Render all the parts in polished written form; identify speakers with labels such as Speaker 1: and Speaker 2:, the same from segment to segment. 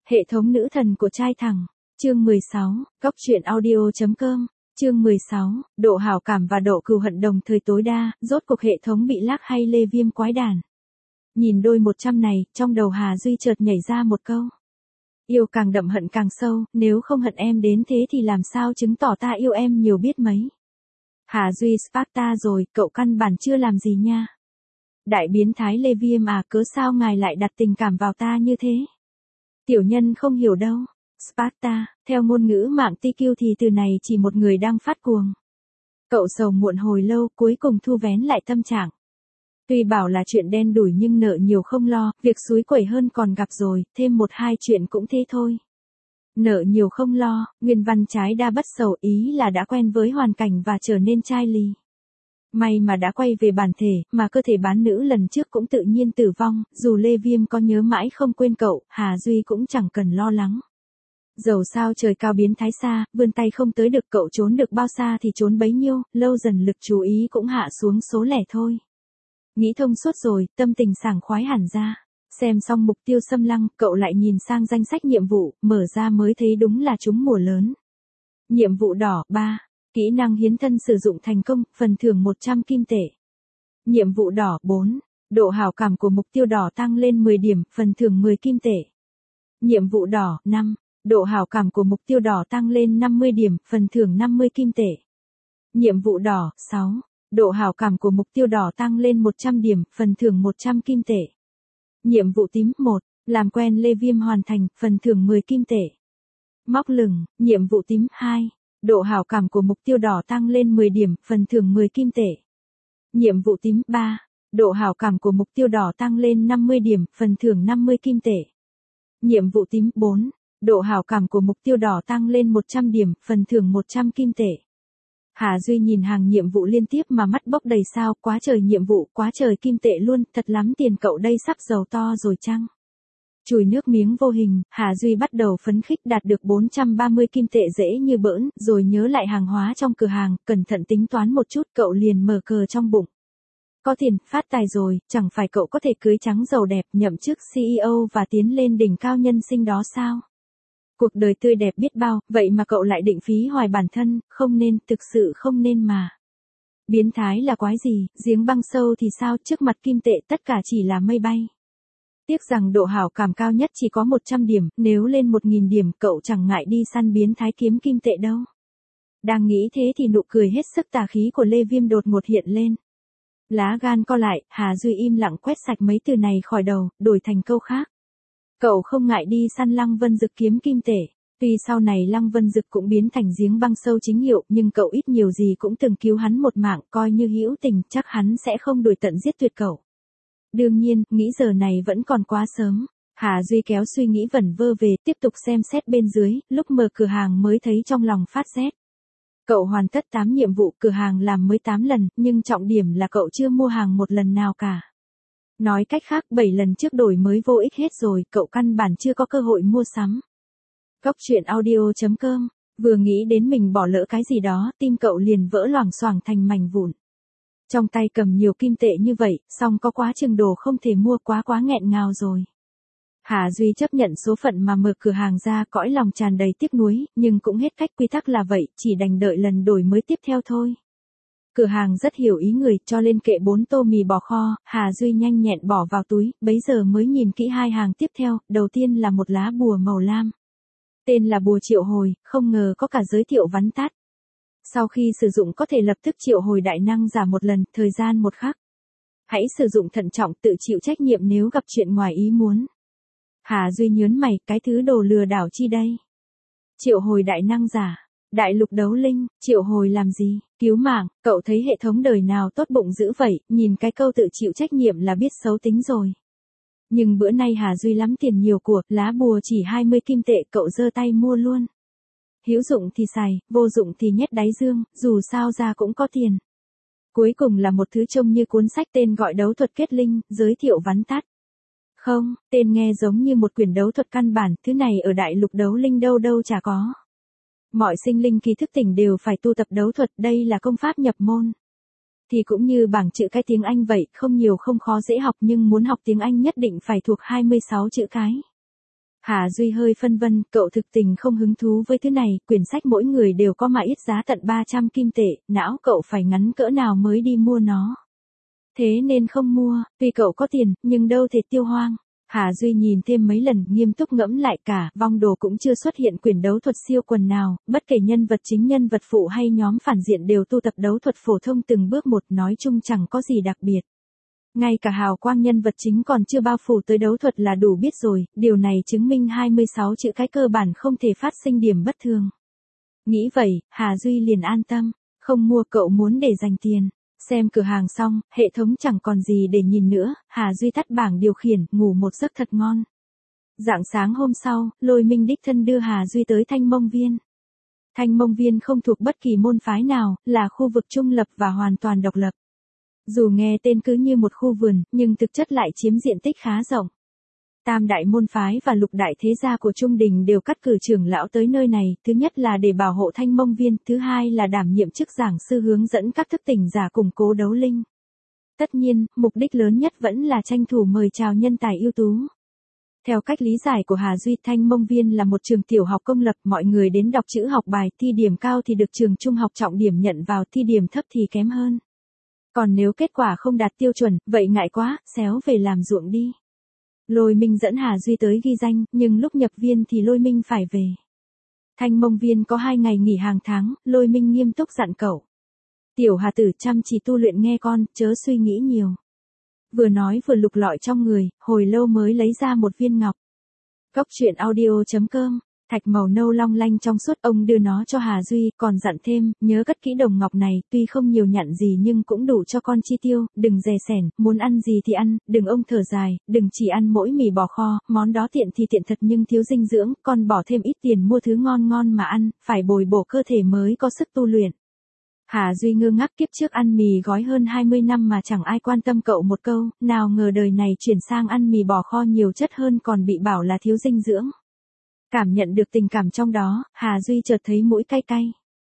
Speaker 1: Hệ thống nữ thần của trai thẳng. Chương 16, Góc truyện audio.com. Chương 16, độ hảo cảm và độ cừu hận đồng thời tối đa, rốt cuộc hệ thống bị lác hay Lê Viêm quái đản. Nhìn đôi 100 này, trong đầu Hà Duy chợt nhảy ra một câu. Yêu càng đậm hận càng sâu, nếu không hận em đến thế thì làm sao chứng tỏ ta yêu em nhiều biết mấy. Hà Duy Sparta rồi, cậu căn bản chưa làm gì nha. Đại biến thái Lê Viêm à, cớ sao ngài lại đặt tình cảm vào ta như thế? Tiểu nhân không hiểu đâu. Sparta, theo ngôn ngữ mạng TQ thì từ này chỉ một người đang phát cuồng. Cậu sầu muộn hồi lâu cuối cùng thu vén lại tâm trạng. Tuy bảo là chuyện đen đủi nhưng nợ nhiều không lo, việc xúi quẩy hơn còn gặp rồi, thêm một hai chuyện cũng thế thôi. Nợ nhiều không lo, nguyên văn trái đa bất sầu ý là đã quen với hoàn cảnh và trở nên chai lì. May mà đã quay về bản thể, mà cơ thể bán nữ lần trước cũng tự nhiên tử vong, dù Lê Viêm có nhớ mãi không quên cậu, Hà Duy cũng chẳng cần lo lắng. Dầu sao trời cao biến thái xa, vươn tay không tới được cậu trốn được bao xa thì trốn bấy nhiêu, lâu dần lực chú ý cũng hạ xuống số lẻ thôi. Nghĩ thông suốt rồi, tâm tình sảng khoái hẳn ra. Xem xong mục tiêu xâm lăng, cậu lại nhìn sang danh sách nhiệm vụ, mở ra mới thấy đúng là chúng mùa lớn. Nhiệm vụ đỏ 3. Kỹ năng hiến thân sử dụng thành công, phần thưởng 100 kim tệ. Nhiệm vụ đỏ 4. Độ hảo cảm của mục tiêu đỏ tăng lên 10 điểm, phần thưởng 10 kim tệ. Nhiệm vụ đỏ 5. Độ hảo cảm của mục tiêu đỏ tăng lên 50 điểm, phần thưởng 50 kim tệ. Nhiệm vụ đỏ 6. Độ hảo cảm của mục tiêu đỏ tăng lên 100 điểm, phần thưởng 100 kim tệ. Nhiệm vụ tím 1. Làm quen Lê Viêm hoàn thành, phần thưởng 10 kim tệ. Móc lửng, nhiệm vụ tím 2. Độ hảo cảm của mục tiêu đỏ tăng lên 10 điểm, phần thưởng 10 kim tệ. Nhiệm vụ tím 3. Độ hảo cảm của mục tiêu đỏ tăng lên 50 điểm, phần thưởng 50 kim tệ. Nhiệm vụ tím 4. Độ hảo cảm của mục tiêu đỏ tăng lên 100 điểm, phần thưởng 100 kim tệ. Hà Duy nhìn hàng nhiệm vụ liên tiếp mà mắt bốc đầy sao, quá trời nhiệm vụ, quá trời kim tệ luôn, thật lắm tiền cậu đây sắp giàu to rồi chăng? Chùi nước miếng vô hình, Hà Duy bắt đầu phấn khích đạt được 430 kim tệ dễ như bỡn, rồi nhớ lại hàng hóa trong cửa hàng, cẩn thận tính toán một chút cậu liền mở cờ trong bụng. Có tiền, phát tài rồi, chẳng phải cậu có thể cưới trắng giàu đẹp, nhậm chức CEO và tiến lên đỉnh cao nhân sinh đó sao? Cuộc đời tươi đẹp biết bao, vậy mà cậu lại định phí hoài bản thân, không nên, thực sự không nên mà. Biến thái là quái gì, giếng băng sâu thì sao, trước mặt kim tệ tất cả chỉ là mây bay. Tiếc rằng độ hảo cảm cao nhất chỉ có 100 điểm, nếu lên 1000 điểm cậu chẳng ngại đi săn biến thái kiếm kim tệ đâu. Đang nghĩ thế thì nụ cười hết sức tà khí của Lê Viêm đột ngột hiện lên. Lá gan co lại, Hà Duy im lặng quét sạch mấy từ này khỏi đầu, đổi thành câu khác. Cậu không ngại đi săn Lăng Vân Dực kiếm kim tệ. Tuy sau này Lăng Vân Dực cũng biến thành giếng băng sâu chính hiệu, nhưng cậu ít nhiều gì cũng từng cứu hắn một mạng, coi như hữu tình, chắc hắn sẽ không đuổi tận giết tuyệt cậu. Đương nhiên, nghĩ giờ này vẫn còn quá sớm. Hà Duy kéo suy nghĩ vẩn vơ về, tiếp tục xem xét bên dưới, lúc mở cửa hàng mới thấy trong lòng phát rét. Cậu hoàn tất 8 nhiệm vụ, cửa hàng làm mới 8 lần, nhưng trọng điểm là cậu chưa mua hàng một lần nào cả. Nói cách khác 7 lần trước đổi mới vô ích hết rồi, cậu căn bản chưa có cơ hội mua sắm. Góc truyện audio.com, vừa nghĩ đến mình bỏ lỡ cái gì đó, tim cậu liền vỡ loảng xoảng thành mảnh vụn. Trong tay cầm nhiều kim tệ như vậy, song có quá chừng đồ không thể mua, quá nghẹn ngào rồi. Hà Duy chấp nhận số phận mà mở cửa hàng ra, cõi lòng tràn đầy tiếc nuối, nhưng cũng hết cách, quy tắc là vậy, chỉ đành đợi lần đổi mới tiếp theo thôi. Cửa hàng rất hiểu ý người, cho lên kệ 4 tô mì bò kho, Hà Duy nhanh nhẹn bỏ vào túi, bấy giờ mới nhìn kỹ hai hàng tiếp theo, đầu tiên là một lá bùa màu lam. Tên là bùa triệu hồi, không ngờ có cả giới thiệu vắn tắt. Sau khi sử dụng có thể lập tức triệu hồi đại năng giả một lần, thời gian một khắc. Hãy sử dụng thận trọng, tự chịu trách nhiệm nếu gặp chuyện ngoài ý muốn. Hà Duy nhớn mày, cái thứ đồ lừa đảo chi đây? Triệu hồi đại năng giả. Đại lục đấu linh, triệu hồi làm gì? Cứu mạng, cậu thấy hệ thống đời nào tốt bụng dữ vậy, nhìn cái câu tự chịu trách nhiệm là biết xấu tính rồi. Nhưng bữa nay Hà Duy lắm tiền nhiều của, lá bùa chỉ 20 kim tệ cậu giơ tay mua luôn. Hữu dụng thì xài, vô dụng thì nhét đáy dương, dù sao ra cũng có tiền. Cuối cùng là một thứ trông như cuốn sách tên gọi đấu thuật kết linh, giới thiệu vắn tắt. Không, tên nghe giống như một quyển đấu thuật căn bản, thứ này ở đại lục đấu linh đâu chả có. Mọi sinh linh kỳ thức tỉnh đều phải tu tập đấu thuật, đây là công pháp nhập môn. Thì cũng như bảng chữ cái tiếng Anh vậy, không nhiều không khó dễ học nhưng muốn học tiếng Anh nhất định phải thuộc 26 chữ cái. Hà Duy hơi phân vân, cậu thực tình không hứng thú với thứ này, quyển sách mỗi người đều có mà ít giá tận 300 kim tệ, não cậu phải ngắn cỡ nào mới đi mua nó. Thế nên không mua, tuy cậu có tiền, nhưng đâu thể tiêu hoang. Hà Duy nhìn thêm mấy lần, nghiêm túc ngẫm lại cả, vong đồ cũng chưa xuất hiện quyển đấu thuật siêu quần nào, bất kể nhân vật chính nhân vật phụ hay nhóm phản diện đều tu tập đấu thuật phổ thông từng bước một, nói chung chẳng có gì đặc biệt. Ngay cả hào quang nhân vật chính còn chưa bao phủ tới đấu thuật là đủ biết rồi, điều này chứng minh 26 chữ cái cơ bản không thể phát sinh điểm bất thường. Nghĩ vậy, Hà Duy liền an tâm, không mua, cậu muốn để dành tiền. Xem cửa hàng xong, hệ thống chẳng còn gì để nhìn nữa, Hà Duy tắt bảng điều khiển, ngủ một giấc thật ngon. Rạng sáng hôm sau, Lôi Minh đích thân đưa Hà Duy tới Thanh Mông Viên. Thanh Mông Viên không thuộc bất kỳ môn phái nào, là khu vực trung lập và hoàn toàn độc lập. Dù nghe tên cứ như một khu vườn, nhưng thực chất lại chiếm diện tích khá rộng. Tam đại môn phái và lục đại thế gia của Trung Đình đều cắt cử trưởng lão tới nơi này, thứ nhất là để bảo hộ Thanh Mông Viên, thứ hai là đảm nhiệm chức giảng sư hướng dẫn các thức tỉnh giả củng cố đấu linh. Tất nhiên, mục đích lớn nhất vẫn là tranh thủ mời chào nhân tài ưu tú. Theo cách lý giải của Hà Duy, Thanh Mông Viên là một trường tiểu học công lập, mọi người đến đọc chữ học bài, thi điểm cao thì được trường trung học trọng điểm nhận vào, thi điểm thấp thì kém hơn. Còn nếu kết quả không đạt tiêu chuẩn, vậy ngại quá, xéo về làm ruộng đi. Lôi Minh dẫn Hà Duy tới ghi danh, nhưng lúc nhập viên thì Lôi Minh phải về. Thanh Mông Viên có 2 ngày nghỉ hàng tháng, Lôi Minh nghiêm túc dặn cậu. Tiểu Hà tử chăm chỉ tu luyện nghe con, chớ suy nghĩ nhiều. Vừa nói vừa lục lọi trong người, hồi lâu mới lấy ra một viên ngọc. Cốc truyện audio.com, thạch màu nâu long lanh trong suốt, ông đưa nó cho Hà Duy, còn dặn thêm, nhớ cất kỹ đồng ngọc này, tuy không nhiều nhặn gì nhưng cũng đủ cho con chi tiêu, đừng dè sẻn, muốn ăn gì thì ăn, đừng ông thở dài, đừng chỉ ăn mỗi mì bò kho, món đó tiện thì tiện thật nhưng thiếu dinh dưỡng, con bỏ thêm ít tiền mua thứ ngon ngon mà ăn, phải bồi bổ cơ thể mới có sức tu luyện. Hà Duy ngơ ngác, kiếp trước ăn mì gói hơn 20 năm mà chẳng ai quan tâm cậu một câu, nào ngờ đời này chuyển sang ăn mì bò kho nhiều chất hơn còn bị bảo là thiếu dinh dưỡng. Cảm nhận được tình cảm trong đó, Hà Duy chợt thấy mũi cay cay.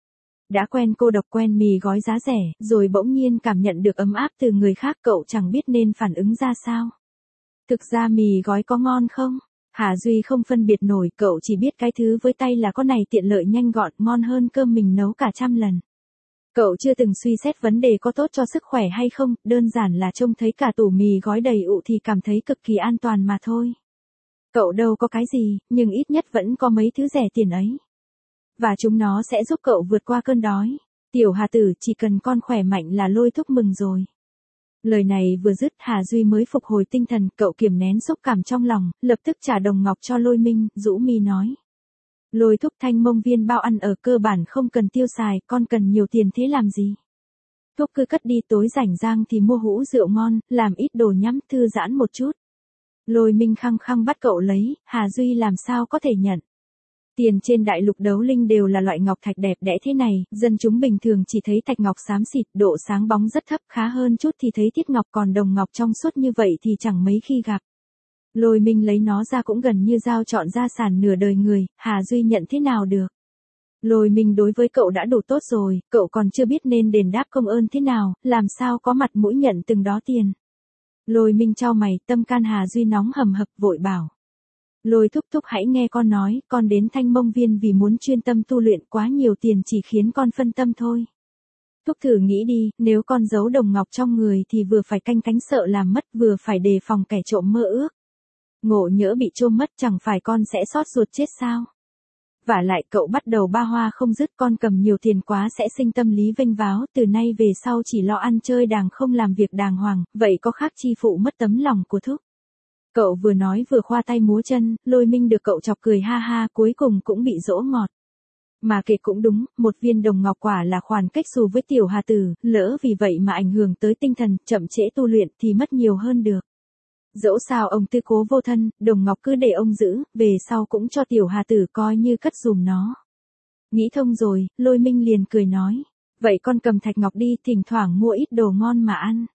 Speaker 1: Đã quen cô độc, quen mì gói giá rẻ, rồi bỗng nhiên cảm nhận được ấm áp từ người khác, cậu chẳng biết nên phản ứng ra sao. Thực ra mì gói có ngon không? Hà Duy không phân biệt nổi, cậu chỉ biết cái thứ với tay là có này tiện lợi nhanh gọn, ngon hơn cơm mình nấu cả trăm lần. Cậu chưa từng suy xét vấn đề có tốt cho sức khỏe hay không, đơn giản là trông thấy cả tủ mì gói đầy ụ thì cảm thấy cực kỳ an toàn mà thôi. Cậu đâu có cái gì, nhưng ít nhất vẫn có mấy thứ rẻ tiền ấy. Và chúng nó sẽ giúp cậu vượt qua cơn đói. Tiểu Hà tử, chỉ cần con khỏe mạnh là Lôi thúc mừng rồi. Lời này vừa dứt, Hà Duy mới phục hồi tinh thần, cậu kiềm nén xúc cảm trong lòng, lập tức trả đồng ngọc cho Lôi Minh, rũ mi nói. Lôi thúc, Thanh Mông Viên bao ăn ở cơ bản không cần tiêu xài, con cần nhiều tiền thế làm gì? Thúc cứ cất đi, tối rảnh rang thì mua hũ rượu ngon, làm ít đồ nhắm, thư giãn một chút. Lôi Minh khăng khăng bắt cậu lấy, Hà Duy làm sao có thể nhận. Tiền trên đại lục đấu linh đều là loại ngọc thạch đẹp đẽ thế này, dân chúng bình thường chỉ thấy thạch ngọc xám xịt, độ sáng bóng rất thấp, khá hơn chút thì thấy thiết ngọc, còn đồng ngọc trong suốt như vậy thì chẳng mấy khi gặp. Lôi Minh lấy nó ra cũng gần như giao chọn gia sản nửa đời người, Hà Duy nhận thế nào được. Lôi Minh đối với cậu đã đủ tốt rồi, cậu còn chưa biết nên đền đáp công ơn thế nào, làm sao có mặt mũi nhận từng đó tiền. Lôi Minh chau mày, tâm can Hà Duy nóng hầm hập, vội bảo. Lôi thúc thúc hãy nghe con nói, con đến Thanh Mông Viên vì muốn chuyên tâm tu luyện, quá nhiều tiền chỉ khiến con phân tâm thôi. Thúc thử nghĩ đi, nếu con giấu đồng ngọc trong người thì vừa phải canh cánh sợ làm mất, vừa phải đề phòng kẻ trộm mơ ước. Ngộ nhỡ bị trộm mất chẳng phải con sẽ xót ruột chết sao? Vả lại cậu bắt đầu ba hoa không dứt, con cầm nhiều tiền quá sẽ sinh tâm lý vênh váo, từ nay về sau chỉ lo ăn chơi đàng không làm việc đàng hoàng, vậy có khác chi phụ mất tấm lòng của thúc. Cậu vừa nói vừa khoa tay múa chân, Lôi Minh được cậu chọc cười ha ha, cuối cùng cũng bị dỗ ngọt. Mà kể cũng đúng, một viên đồng ngọc quả là khoản cách xù với tiểu Hà tử, lỡ vì vậy mà ảnh hưởng tới tinh thần, chậm trễ tu luyện thì mất nhiều hơn được. Dẫu sao ông tư cố vô thân, đồng ngọc cứ để ông giữ, về sau cũng cho tiểu Hà tử coi như cất dùm nó. Nghĩ thông rồi, Lôi Minh liền cười nói, vậy con cầm thạch ngọc đi, thỉnh thoảng mua ít đồ ngon mà ăn.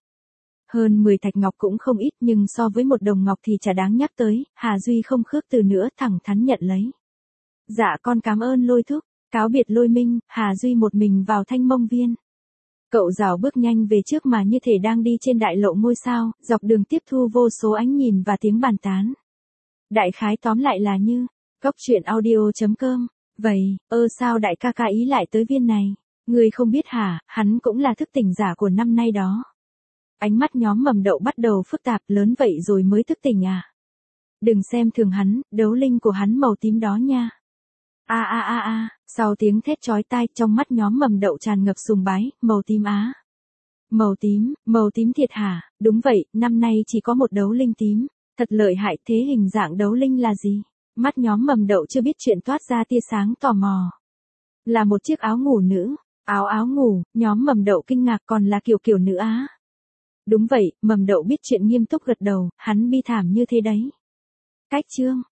Speaker 1: Hơn 10 thạch ngọc cũng không ít nhưng so với một đồng ngọc thì chả đáng nhắc tới, Hà Duy không khước từ nữa, thẳng thắn nhận lấy. Dạ con cảm ơn Lôi thúc, cáo biệt Lôi Minh, Hà Duy một mình vào Thanh Mông Viên. Cậu rảo bước nhanh về trước mà như thể đang đi trên đại lộ ngôi sao, dọc đường tiếp thu vô số ánh nhìn và tiếng bàn tán. Đại khái tóm lại là như, Cóc truyện audio.com. Vậy, sao đại ca ca ý lại tới viên này? Ngươi không biết hả, hắn cũng là thức tỉnh giả của năm nay đó. Ánh mắt nhóm Mầm Đậu bắt đầu phức tạp, lớn vậy rồi mới thức tỉnh à? Đừng xem thường hắn, đấu linh của hắn màu tím đó nha. Sau tiếng thét chói tai, trong mắt nhóm Mầm Đậu tràn ngập sùng bái, màu tím á. Màu tím thiệt hả? Đúng vậy, năm nay chỉ có một đấu linh tím. Thật lợi hại, thế hình dạng đấu linh là gì? Mắt nhóm Mầm Đậu chưa biết chuyện toát ra tia sáng tò mò. Là một chiếc áo ngủ nữ. Áo ngủ, nhóm Mầm Đậu kinh ngạc, còn là kiểu nữ á. Đúng vậy, Mầm Đậu biết chuyện nghiêm túc gật đầu, hắn bi thảm như thế đấy. Cách chương.